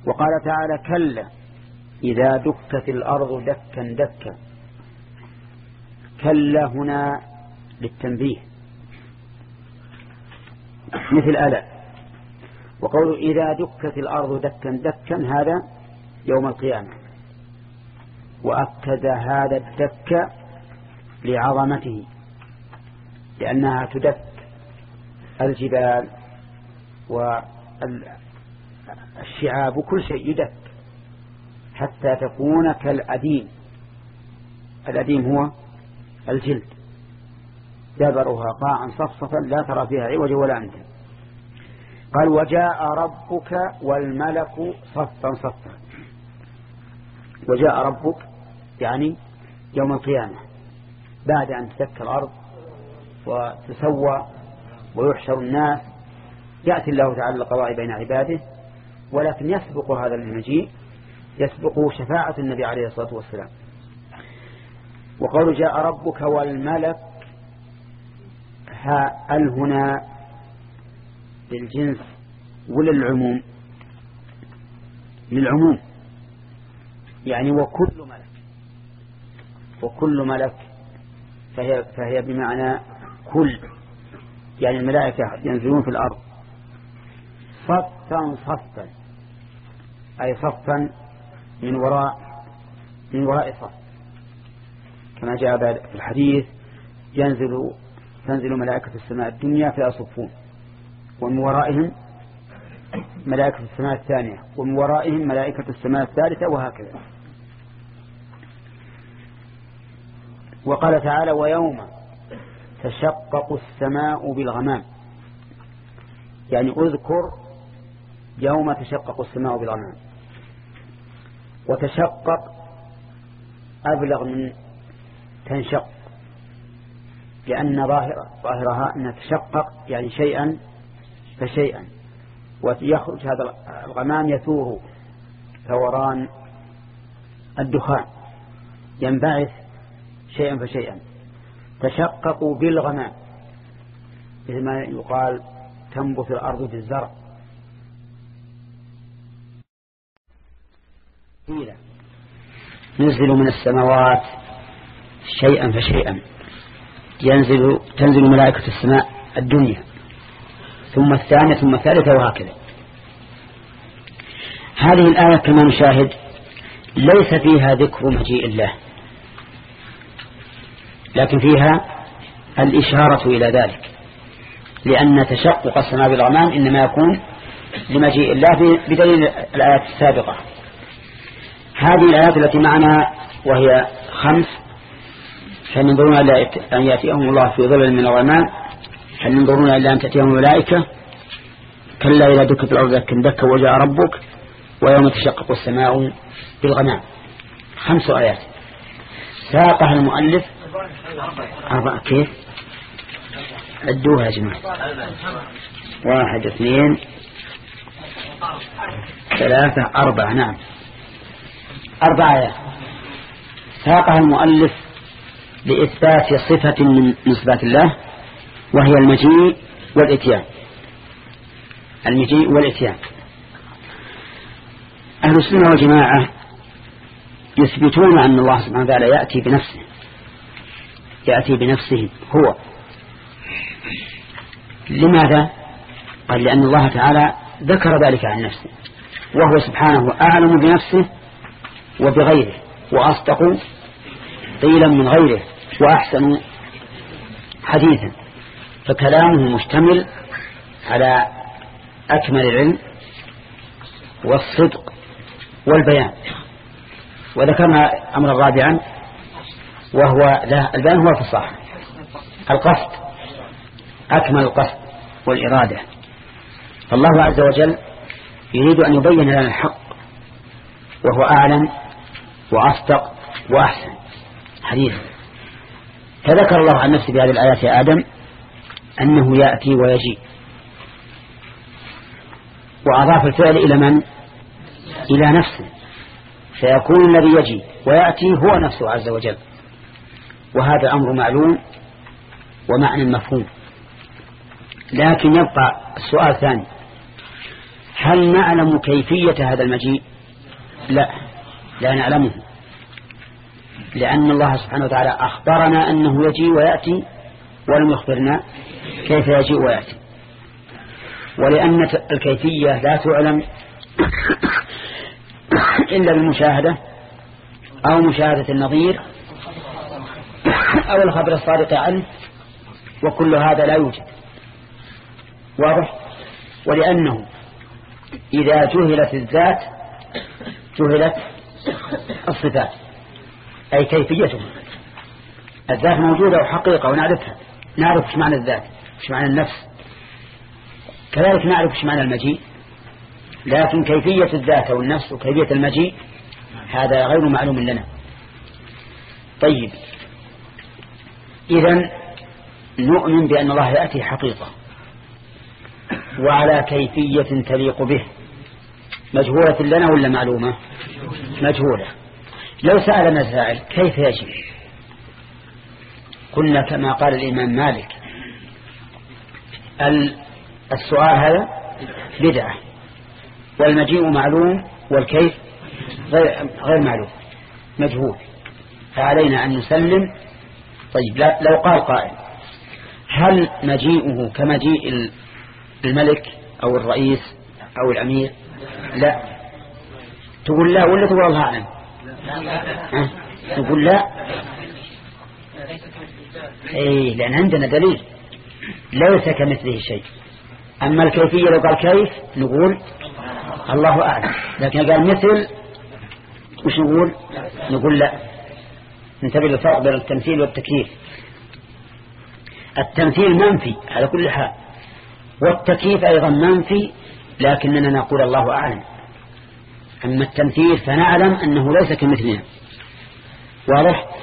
وقال تعالى كلا إذا دكت الأرض دكا دكا. كلا هنا للتنبيه مثل ألا. وقول إذا دكت الأرض دكا دكا هذا يوم القيامة، وأكد هذا الدك لعظمته لأنها تدك الجبال والشعاب كل شيء يدك حتى تكون كالأديم. الأديم هو الجلد، دبرها قاعا صفصفا لا ترى فيها عوجا ولا أمتا. قال وجاء ربك والملك صفا صفا. وجاء ربك يعني يوم القيامة بعد أن تدك الأرض وتسوى ويحشر الناس، يأتي الله تعالى القضاء بين عباده، ولكن يسبق هذا المجيء يسبق شفاعة النبي عليه الصلاة والسلام. وقال جاء ربك والملك هل هنا للجنس وللعموم؟ للعموم يعني وكل ملك فهي بمعنى كل، يعني الملائكة ينزلون في الأرض صفا صفا، أي صفا من وراء صف، كما جاء في الحديث تنزل ملائكة السماء الدنيا فيصفون، ومن ورائهم ملائكة السماء الثانية، ومن ورائهم ملائكة السماء الثالثة، وهكذا. وقال تعالى ويوم تشقق السماء بالغمام، يعني أذكر يوم تشقق السماء بالغمام. وتشقق أبلغ من تنشق، لأن ظاهرها أن تشقق يعني شيئا فشيئا، ويخرج هذا الغمام يثور ثوران الدخان، ينبعث شيئا فشيئا. تشققوا بالغمام مثل ما يقال تنبت الأرض بالزرع. نزل من السماوات شيئا فشيئا، تنزل ملائكة السماء الدنيا ثم الثانية ثم الثالثة، وهكذا. هذه الآية كما نشاهد ليس فيها ذكر مجيء الله، لكن فيها الإشارة إلى ذلك، لأن تشقق السماء بالغمام إنما يكون لمجيء الله بدليل الآيات السابقة. هذه الآيات التي معنا وهي 5: هل ينظرون إلا أن يأتيهم الله في ظلل من الغمام، هل ينظرون إلا أن تأتيهم الملائكة، كلا إذا دكت الأرض دكا دكا وجاء ربك، ويوم تشقق السماء بالغمام. 5 آيات ساقها المؤلف 4. كيف عدوها يا جماعة؟ 1 2 3 4. نعم 4 آيات ساقها المؤلف لإثبات صفة من صفات الله، وهي المجيء والإتيان. المجيء والإتيان. أهل السنة والجماعة يثبتون أن الله سبحانه وتعالى يأتي بنفسه هو. لماذا؟ قال لأن الله تعالى ذكر ذلك عن نفسه، وهو سبحانه أعلم بنفسه وبغيره، وأصدق قيلا من غيره، وأحسن حديثا. فكلامه مشتمل على أكمل العلم والصدق والبيان. وذكرنا أمرا رابعا، وهو البيان هو الفصاحة، القصد، أكمل القصد والإرادة. فالله عز وجل يريد أن يبين لنا الحق، وهو أعلم وأصدق وأحسن حديثا. فذكر الله عن نفسه بهذه الآيات يا آدم أنه يأتي ويجيء، وأضاف الفعل إلى من؟ إلى نفسه، فيكون الذي يجي ويأتي هو نفسه عز وجل. وهذا أمر معلوم ومعنى مفهوم. لكن يبقى السؤال الثاني: هل نعلم كيفية هذا المجيء؟ لا نعلمه، لأن الله سبحانه وتعالى أخبرنا أنه يجيء ويأتي ولم يخبرنا كيف يجيء ويأتي. ولأن الكيفية لا تعلم إلا بالمشاهدة أو مشاهدة النظير أو الخبر الصادق عنه، وكل هذا لا يوجد. واضح؟ ولأنه إذا جهلت الذات جهلت الصفات، أي كيفيتها. الذات موجودة وحقيقة ونعرفها، نعرف ايش معنى الذات، ايش معنى النفس، كذلك نعرف ايش معنى المجيء، لكن كيفية الذات والنفس وكيفية المجيء هذا غير معلوم لنا. طيب، إذن نؤمن بأن الله يأتي حقيقة وعلى كيفية تليق به، مجهولة لنا ولا معلومة؟ مجهولة. لو سألنا سائل كيف يجيء، كنا كما قال الإمام مالك السؤال هذا بدعة، والمجيء معلوم والكيف غير معلوم مجهول، فعلينا أن نسلم. طيب، لو قال قائل هل مجيئه كمجيء الملك أو الرئيس أو الأمير؟ لا. تقول لا ولا تقول الله أعلم؟ تقول لا. لأن عندنا دليل ليس كمثله شيء. أما الكيفية لو قال كيف نقول الله أعلم، لكن قال مثل وش نقول لا. ننتبه للفرق بين التمثيل والتكييف. التمثيل منفي على كل حال، والتكييف أيضا منفي، لكننا نقول الله أعلم. أما التمثيل فنعلم أنه ليس كمثلنا. واضح؟